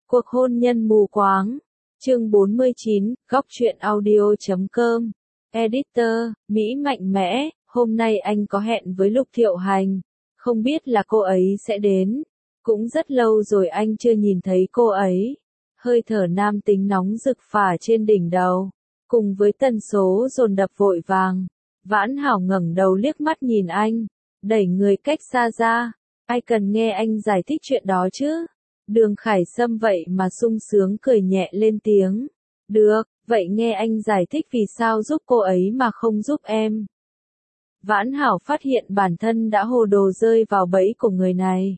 Cuộc hôn nhân mù quáng. Chương 49, góc truyện audio.com. Editor, Mỹ mạnh mẽ, hôm nay anh có hẹn với Lục Thiệu Hành. Không biết là cô ấy sẽ đến. Cũng rất lâu rồi anh chưa nhìn thấy cô ấy. Hơi thở nam tính nóng rực phả trên đỉnh đầu. Cùng với tần số dồn đập vội vàng. Vãn Hảo ngẩng đầu liếc mắt nhìn anh. Đẩy người cách xa ra. Ai cần nghe anh giải thích chuyện đó chứ? Đường Khải Sâm vậy mà sung sướng cười nhẹ lên tiếng. Được, vậy nghe anh giải thích vì sao giúp cô ấy mà không giúp em. Vãn Hảo phát hiện bản thân đã hồ đồ rơi vào bẫy của người này.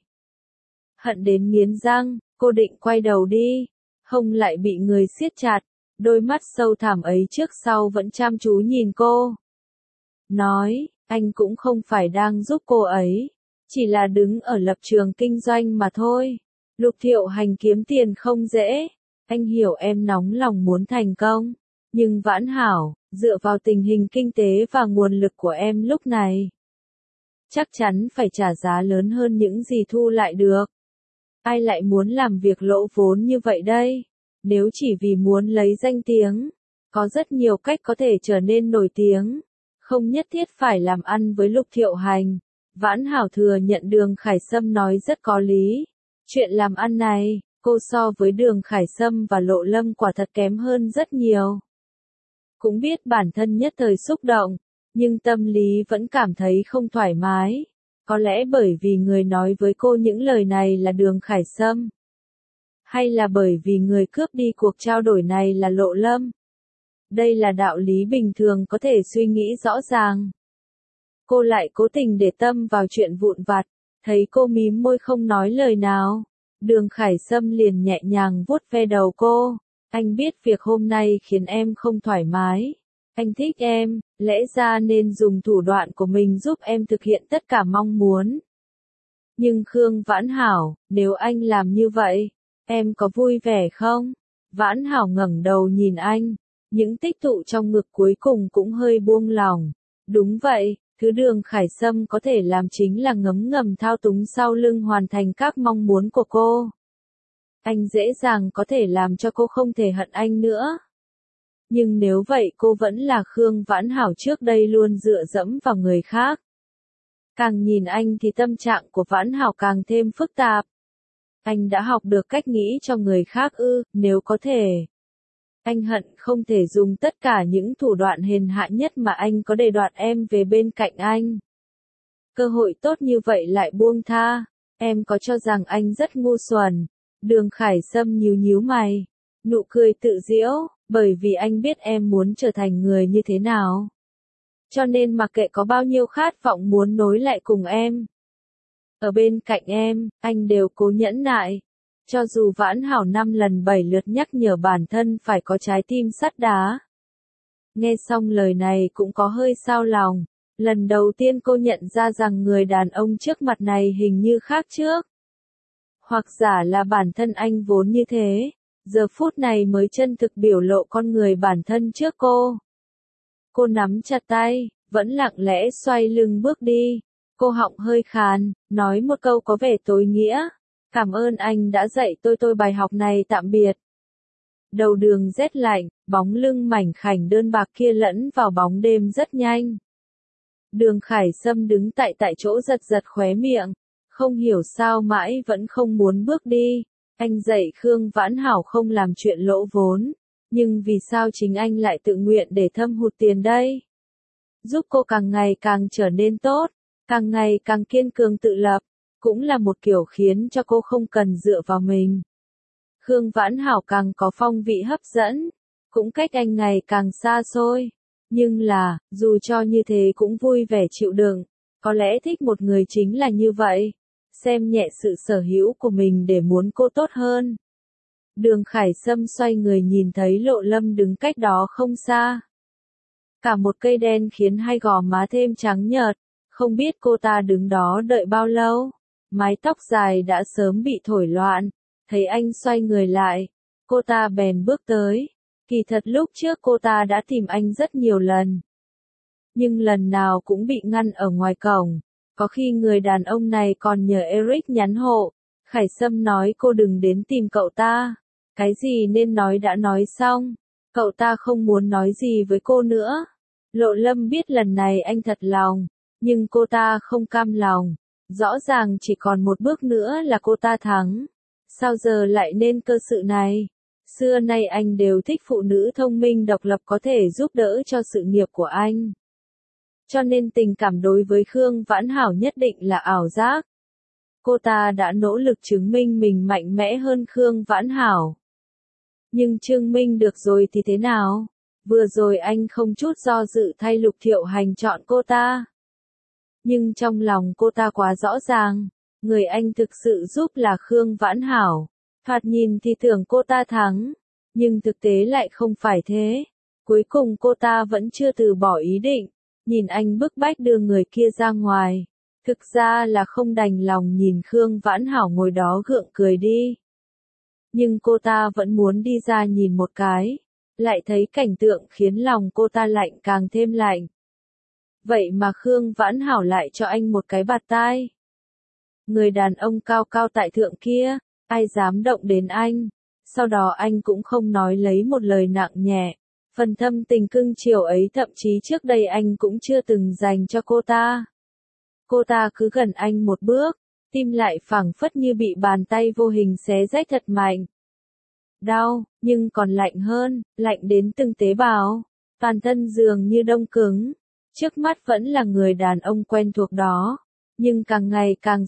Hận đến nghiến răng, cô định quay đầu đi. Hông lại bị người siết chặt, đôi mắt sâu thẳm ấy trước sau vẫn chăm chú nhìn cô. Nói, anh cũng không phải đang giúp cô ấy, chỉ là đứng ở lập trường kinh doanh mà thôi. Lục Thiệu Hành kiếm tiền không dễ, anh hiểu em nóng lòng muốn thành công, nhưng Vãn Hảo, dựa vào tình hình kinh tế và nguồn lực của em lúc này, chắc chắn phải trả giá lớn hơn những gì thu lại được. Ai lại muốn làm việc lỗ vốn như vậy đây? Nếu chỉ vì muốn lấy danh tiếng, có rất nhiều cách có thể trở nên nổi tiếng, không nhất thiết phải làm ăn với Lục Thiệu Hành. Vãn Hảo thừa nhận Đường Khải Sâm nói rất có lý. Chuyện làm ăn này, cô so với Đường Khải Sâm và Lộ Lâm quả thật kém hơn rất nhiều. Cũng biết bản thân nhất thời xúc động, nhưng tâm lý vẫn cảm thấy không thoải mái. Có lẽ bởi vì người nói với cô những lời này là Đường Khải Sâm. Hay là bởi vì người cướp đi cuộc trao đổi này là Lộ Lâm. Đây là đạo lý bình thường có thể suy nghĩ rõ ràng. Cô lại cố tình để tâm vào chuyện vụn vặt, thấy cô mím môi không nói lời nào. Đường Khải Sâm liền nhẹ nhàng vuốt ve đầu cô. Anh biết việc hôm nay khiến em không thoải mái. Anh thích em, lẽ ra nên dùng thủ đoạn của mình giúp em thực hiện tất cả mong muốn. Nhưng Khương Vãn Hảo, nếu anh làm như vậy, em có vui vẻ không? Vãn Hảo ngẩng đầu nhìn anh, những tích tụ trong ngực cuối cùng cũng hơi buông lỏng. Đúng vậy, thứ Đường Khải Sâm có thể làm chính là ngấm ngầm thao túng sau lưng hoàn thành các mong muốn của cô. Anh dễ dàng có thể làm cho cô không thể hận anh nữa. Nhưng nếu vậy cô vẫn là Khương Vãn Hảo trước đây luôn dựa dẫm vào người khác. Càng nhìn anh thì tâm trạng của Vãn Hảo càng thêm phức tạp. Anh đã học được cách nghĩ cho người khác ư, nếu có thể. Anh hận không thể dùng tất cả những thủ đoạn hèn hạ nhất mà anh có để đoạt em về bên cạnh anh. Cơ hội tốt như vậy lại buông tha, em có cho rằng anh rất ngu xuẩn? Đường Khải Sâm nhíu nhíu mày, nụ cười tự giễu, bởi vì anh biết em muốn trở thành người như thế nào. Cho nên mặc kệ có bao nhiêu khát vọng muốn nối lại cùng em. Ở bên cạnh em, anh đều cố nhẫn nại. Cho dù Vãn Hảo 5 lần 7 lượt nhắc nhở bản thân phải có trái tim sắt đá. Nghe xong lời này cũng có hơi xao lòng. Lần đầu tiên cô nhận ra rằng người đàn ông trước mặt này hình như khác trước. Hoặc giả là bản thân anh vốn như thế. Giờ phút này mới chân thực biểu lộ con người bản thân trước cô. Cô nắm chặt tay, vẫn lặng lẽ xoay lưng bước đi. Cô họng hơi khàn, nói một câu có vẻ tối nghĩa. Cảm ơn anh đã dạy tôi bài học này, tạm biệt. Đầu đường rét lạnh, bóng lưng mảnh khảnh đơn bạc kia lẫn vào bóng đêm rất nhanh. Đường Khải Sâm đứng tại chỗ giật giật khóe miệng, không hiểu sao mãi vẫn không muốn bước đi. Anh dạy Khương Vãn Hảo không làm chuyện lỗ vốn, nhưng vì sao chính anh lại tự nguyện để thâm hụt tiền đây? Giúp cô càng ngày càng trở nên tốt, càng ngày càng kiên cường tự lập, cũng là một kiểu khiến cho cô không cần dựa vào mình. Khương Vãn Hảo càng có phong vị hấp dẫn, cũng cách anh ngày càng xa xôi. Nhưng là, dù cho như thế cũng vui vẻ chịu đựng, có lẽ thích một người chính là như vậy. Xem nhẹ sự sở hữu của mình để muốn cô tốt hơn. Đường Khải Sâm xoay người nhìn thấy Lộ Lâm đứng cách đó không xa. Cả một cây đen khiến hai gò má thêm trắng nhợt, không biết cô ta đứng đó đợi bao lâu. Mái tóc dài đã sớm bị thổi loạn, thấy anh xoay người lại, cô ta bèn bước tới. Kỳ thật lúc trước cô ta đã tìm anh rất nhiều lần. Nhưng lần nào cũng bị ngăn ở ngoài cổng. Có khi người đàn ông này còn nhờ Eric nhắn hộ, Khải Sâm nói cô đừng đến tìm cậu ta. Cái gì nên nói đã nói xong. Cậu ta không muốn nói gì với cô nữa. Lộ Lâm biết lần này anh thật lòng, nhưng cô ta không cam lòng. Rõ ràng chỉ còn một bước nữa là cô ta thắng. Sao giờ lại nên cơ sự này? Xưa nay anh đều thích phụ nữ thông minh độc lập có thể giúp đỡ cho sự nghiệp của anh. Cho nên tình cảm đối với Khương Vãn Hảo nhất định là ảo giác. Cô ta đã nỗ lực chứng minh mình mạnh mẽ hơn Khương Vãn Hảo. Nhưng chứng minh được rồi thì thế nào? Vừa rồi anh không chút do dự thay Lục Thiệu Hành chọn cô ta. Nhưng trong lòng cô ta quá rõ ràng, người anh thực sự giúp là Khương Vãn Hảo. Thoạt nhìn thì tưởng cô ta thắng, nhưng thực tế lại không phải thế. Cuối cùng cô ta vẫn chưa từ bỏ ý định, nhìn anh bức bách đưa người kia ra ngoài. Thực ra là không đành lòng nhìn Khương Vãn Hảo ngồi đó gượng cười đi. Nhưng cô ta vẫn muốn đi ra nhìn một cái, lại thấy cảnh tượng khiến lòng cô ta lạnh càng thêm lạnh. Vậy mà Khương Vãn Hảo lại cho anh một cái bạt tai. Người đàn ông cao cao tại thượng kia, ai dám động đến anh. Sau đó anh cũng không nói lấy một lời nặng nhẹ. Phần thâm tình cưng chiều ấy thậm chí trước đây anh cũng chưa từng dành cho cô ta. Cô ta cứ gần anh một bước, tim lại phảng phất như bị bàn tay vô hình xé rách thật mạnh. Đau, nhưng còn lạnh hơn, lạnh đến từng tế bào. Toàn thân dường như đông cứng. Trước mắt vẫn là người đàn ông quen thuộc đó, nhưng càng ngày càng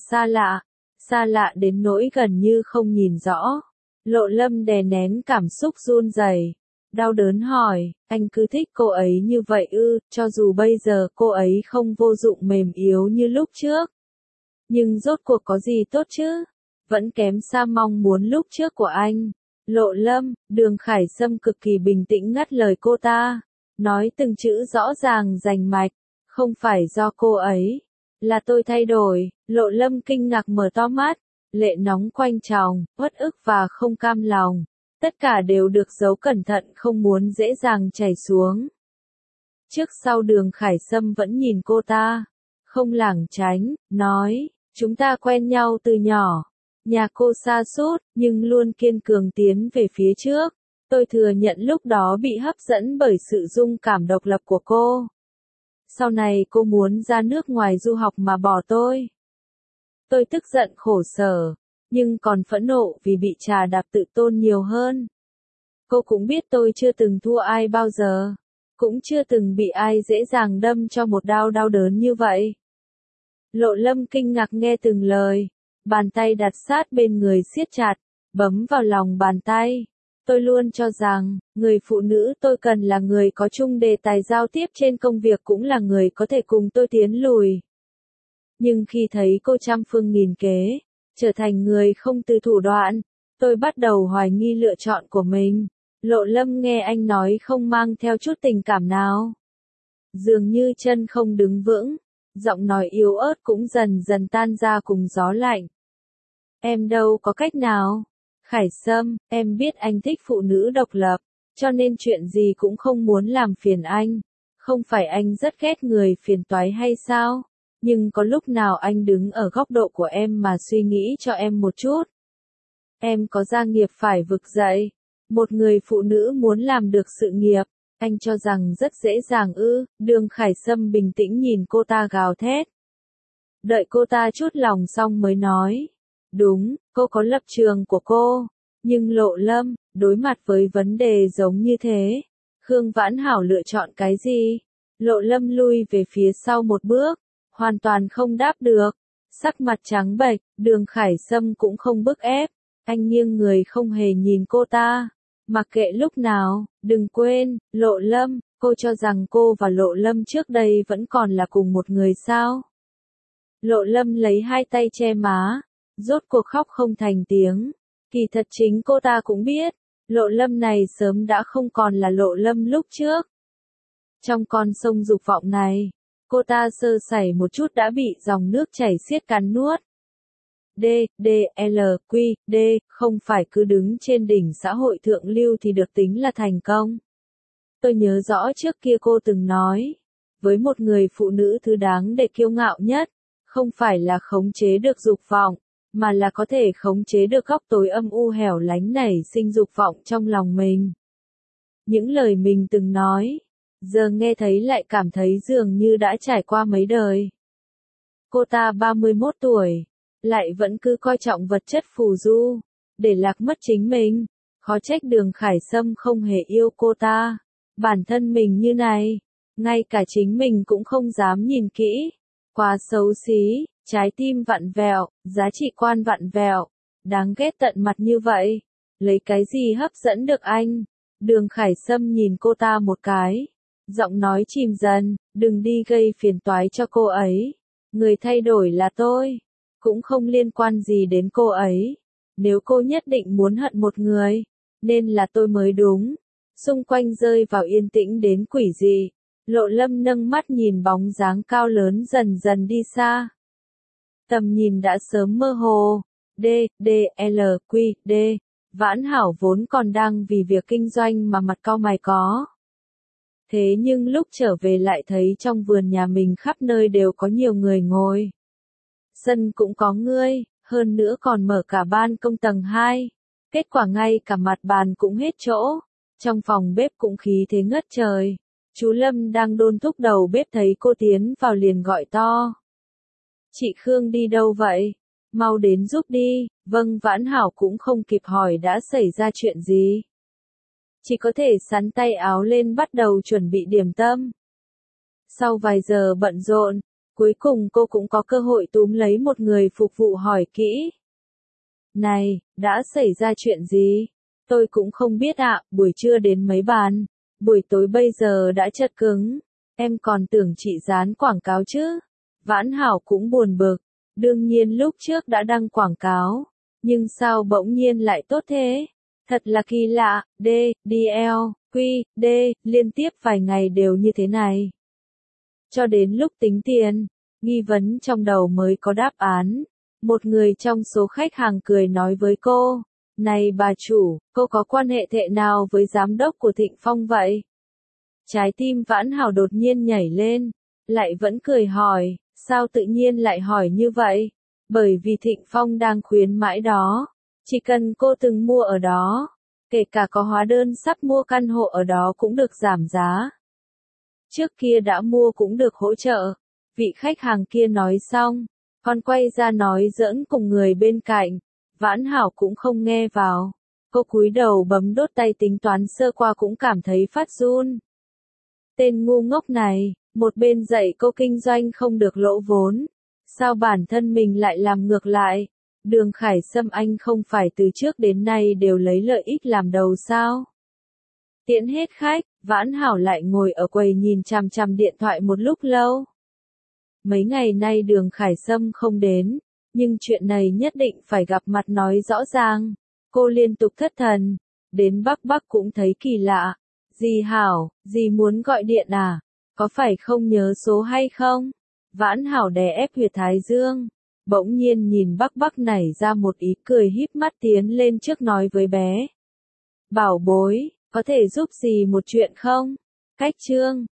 xa lạ đến nỗi gần như không nhìn rõ. Lộ Lâm đè nén cảm xúc run rẩy, đau đớn hỏi, anh cứ thích cô ấy như vậy ư? Cho dù bây giờ cô ấy không vô dụng mềm yếu như lúc trước. Nhưng rốt cuộc có gì tốt chứ? Vẫn kém xa mong muốn lúc trước của anh. Lộ Lâm, Đường Khải Sâm cực kỳ bình tĩnh ngắt lời cô ta. Nói từng chữ rõ ràng rành mạch, không phải do cô ấy, là tôi thay đổi. Lộ Lâm kinh ngạc mở to mắt, lệ nóng quanh tròng, uất ức và không cam lòng. Tất cả đều được giấu cẩn thận không muốn dễ dàng chảy xuống. Trước sau Đường Khải Sâm vẫn nhìn cô ta, không lảng tránh, nói, chúng ta quen nhau từ nhỏ. Nhà cô sa sút nhưng luôn kiên cường tiến về phía trước. Tôi thừa nhận lúc đó bị hấp dẫn bởi sự dung cảm độc lập của cô. Sau này cô muốn ra nước ngoài du học mà bỏ tôi. Tôi tức giận khổ sở, nhưng còn phẫn nộ vì bị trà đạp tự tôn nhiều hơn. Cô cũng biết tôi chưa từng thua ai bao giờ, cũng chưa từng bị ai dễ dàng đâm cho một đau đau đớn như vậy. Lộ Lâm kinh ngạc nghe từng lời, bàn tay đặt sát bên người siết chặt, bấm vào lòng bàn tay. Tôi luôn cho rằng, người phụ nữ tôi cần là người có chung đề tài giao tiếp trên công việc cũng là người có thể cùng tôi tiến lùi. Nhưng khi thấy cô trăm phương nghìn kế, trở thành người không từ thủ đoạn, tôi bắt đầu hoài nghi lựa chọn của mình. Lộ Lâm nghe anh nói không mang theo chút tình cảm nào. Dường như chân không đứng vững, giọng nói yếu ớt cũng dần dần tan ra cùng gió lạnh. Em đâu có cách nào. Khải Sâm, em biết anh thích phụ nữ độc lập, cho nên chuyện gì cũng không muốn làm phiền anh. Không phải anh rất ghét người phiền toái hay sao? Nhưng có lúc nào anh đứng ở góc độ của em mà suy nghĩ cho em một chút. Em có gia nghiệp phải vực dậy. Một người phụ nữ muốn làm được sự nghiệp, anh cho rằng rất dễ dàng ư? Đường Khải Sâm bình tĩnh nhìn cô ta gào thét. Đợi cô ta chút lòng xong mới nói. Đúng, cô có lập trường của cô. Nhưng Lộ Lâm, đối mặt với vấn đề giống như thế, Khương Vãn Hảo lựa chọn cái gì? Lộ Lâm lui về phía sau một bước, hoàn toàn không đáp được. Sắc mặt trắng bệch, Đường Khải Sâm cũng không bức ép. Anh nghiêng người không hề nhìn cô ta. Mặc kệ lúc nào, đừng quên, Lộ Lâm, cô cho rằng cô và Lộ Lâm trước đây vẫn còn là cùng một người sao? Lộ Lâm lấy hai tay che má, rốt cuộc khóc không thành tiếng. Kỳ thật chính cô ta cũng biết, Lộ Lâm này sớm đã không còn là Lộ Lâm lúc trước. Trong con sông dục vọng này, cô ta sơ sẩy một chút đã bị dòng nước chảy xiết cắn nuốt. D, không phải cứ đứng trên đỉnh xã hội thượng lưu thì được tính là thành công. Tôi nhớ rõ trước kia cô từng nói, với một người phụ nữ thứ đáng để kiêu ngạo nhất, không phải là khống chế được dục vọng, mà là có thể khống chế được góc tối âm u hẻo lánh nảy sinh dục vọng trong lòng mình. Những lời mình từng nói, giờ nghe thấy lại cảm thấy dường như đã trải qua mấy đời. Cô ta 31 tuổi, lại vẫn cứ coi trọng vật chất phù du, để lạc mất chính mình. Khó trách Đường Khải Sâm không hề yêu cô ta. Bản thân mình như này, ngay cả chính mình cũng không dám nhìn kỹ. Quá xấu xí, trái tim vặn vẹo, giá trị quan vặn vẹo, đáng ghét tận mặt như vậy. Lấy cái gì hấp dẫn được anh? Đường Khải Sâm nhìn cô ta một cái, giọng nói chìm dần, đừng đi gây phiền toái cho cô ấy. Người thay đổi là tôi, cũng không liên quan gì đến cô ấy. Nếu cô nhất định muốn hận một người, nên là tôi mới đúng. Xung quanh rơi vào yên tĩnh đến quỷ dị. Lộ Lâm nâng mắt nhìn bóng dáng cao lớn dần dần đi xa. Tầm nhìn đã sớm mơ hồ. D, D, L, Q, D. Vãn Hảo vốn còn đang vì việc kinh doanh mà mặt cau mày có. Thế nhưng lúc trở về lại thấy trong vườn nhà mình khắp nơi đều có nhiều người ngồi. Sân cũng có người, hơn nữa còn mở cả ban công tầng 2. Kết quả ngay cả mặt bàn cũng hết chỗ. Trong phòng bếp cũng khí thế ngất trời. Chú Lâm đang đôn thúc đầu bếp thấy cô tiến vào liền gọi to. Chị Khương đi đâu vậy? Mau đến giúp đi. Vâng, Vãn Hảo cũng không kịp hỏi đã xảy ra chuyện gì. Chỉ có thể sắn tay áo lên bắt đầu chuẩn bị điểm tâm. Sau vài giờ bận rộn, cuối cùng cô cũng có cơ hội túm lấy một người phục vụ hỏi kỹ. Này, đã xảy ra chuyện gì? Tôi cũng không biết ạ, buổi trưa đến mấy bàn, buổi tối bây giờ đã chật cứng. Em còn tưởng chị dán quảng cáo chứ. Vãn Hảo cũng buồn bực, đương nhiên lúc trước đã đăng quảng cáo, nhưng sao bỗng nhiên lại tốt thế? Thật là kỳ lạ. D, DL, Q, D, liên tiếp vài ngày đều như thế này. Cho đến lúc tính tiền, nghi vấn trong đầu mới có đáp án. Một người trong số khách hàng cười nói với cô, này bà chủ, cô có quan hệ thế nào với giám đốc của Thịnh Phong vậy? Trái tim Vãn Hảo đột nhiên nhảy lên, lại vẫn cười hỏi, sao tự nhiên lại hỏi như vậy? Bởi vì Thịnh Phong đang khuyến mãi đó, chỉ cần cô từng mua ở đó, kể cả có hóa đơn sắp mua căn hộ ở đó cũng được giảm giá. Trước kia đã mua cũng được hỗ trợ. Vị khách hàng kia nói xong, còn quay ra nói giỡn cùng người bên cạnh. Vãn Hảo cũng không nghe vào. Cô cúi đầu bấm đốt tay tính toán sơ qua cũng cảm thấy phát run. Tên ngu ngốc này, một bên dạy cô kinh doanh không được lỗ vốn. Sao bản thân mình lại làm ngược lại? Đường Khải Sâm anh không phải từ trước đến nay đều lấy lợi ích làm đầu sao? Tiễn hết khách, Vãn Hảo lại ngồi ở quầy nhìn chằm chằm điện thoại một lúc lâu. Mấy ngày nay Đường Khải Sâm không đến, nhưng chuyện này nhất định phải gặp mặt nói rõ ràng. Cô liên tục thất thần, đến Bắc Bắc cũng thấy kỳ lạ. Dì Hảo, dì muốn gọi điện à? Có phải không nhớ số hay không? Vãn Hảo đè ép huyệt thái dương, bỗng nhiên nhìn Bắc Bắc nảy ra một ý cười híp mắt tiến lên trước nói với bé. Bảo bối, có thể giúp dì một chuyện không? Cách chương